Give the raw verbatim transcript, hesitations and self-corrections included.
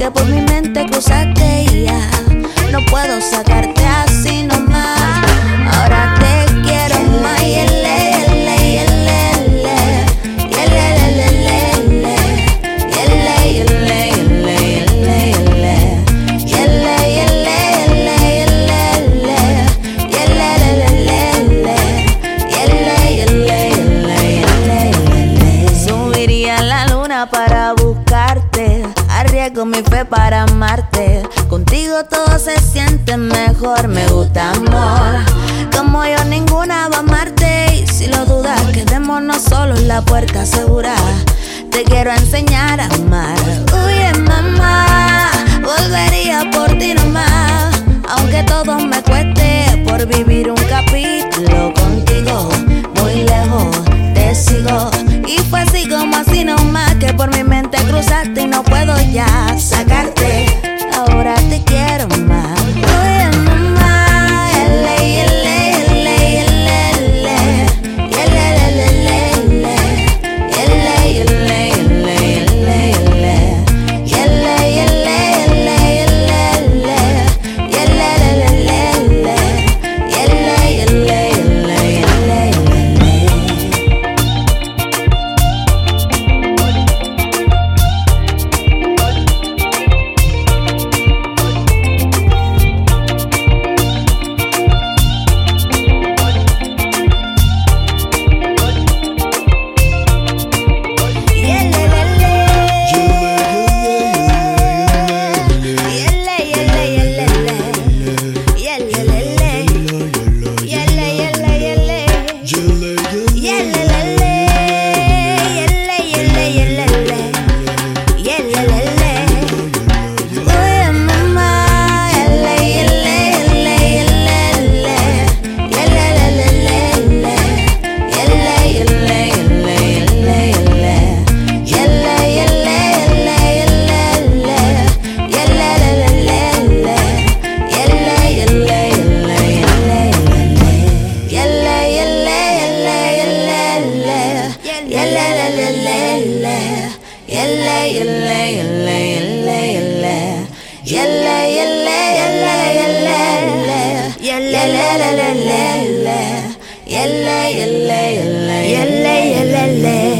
que por mi mente cruzaste y ya no puedo sacarte así nomás. Ahora te quiero más y el para buscarte, arriesgo mi fe para amarte. Contigo todo se siente mejor, me gusta amor. Como yo ninguna va a amarte, y si lo dudas, quedémonos solos, la puerta segura. Te quiero enseñar a amar. Oye mamá, volvería por ti nomás, aunque todo me cueste por vivir un capítulo contigo. Muy lejos te sigo, y fue así como así nomás, que por mi mente cruzaste y no puedo ya sacarte. Ahora te quiero más. Oye mamá, ele, ele, ele, ele, ele, ele, ele, ele, ele, ele, ele, yelle, yelle, yelle, yelle, yelle, yelle.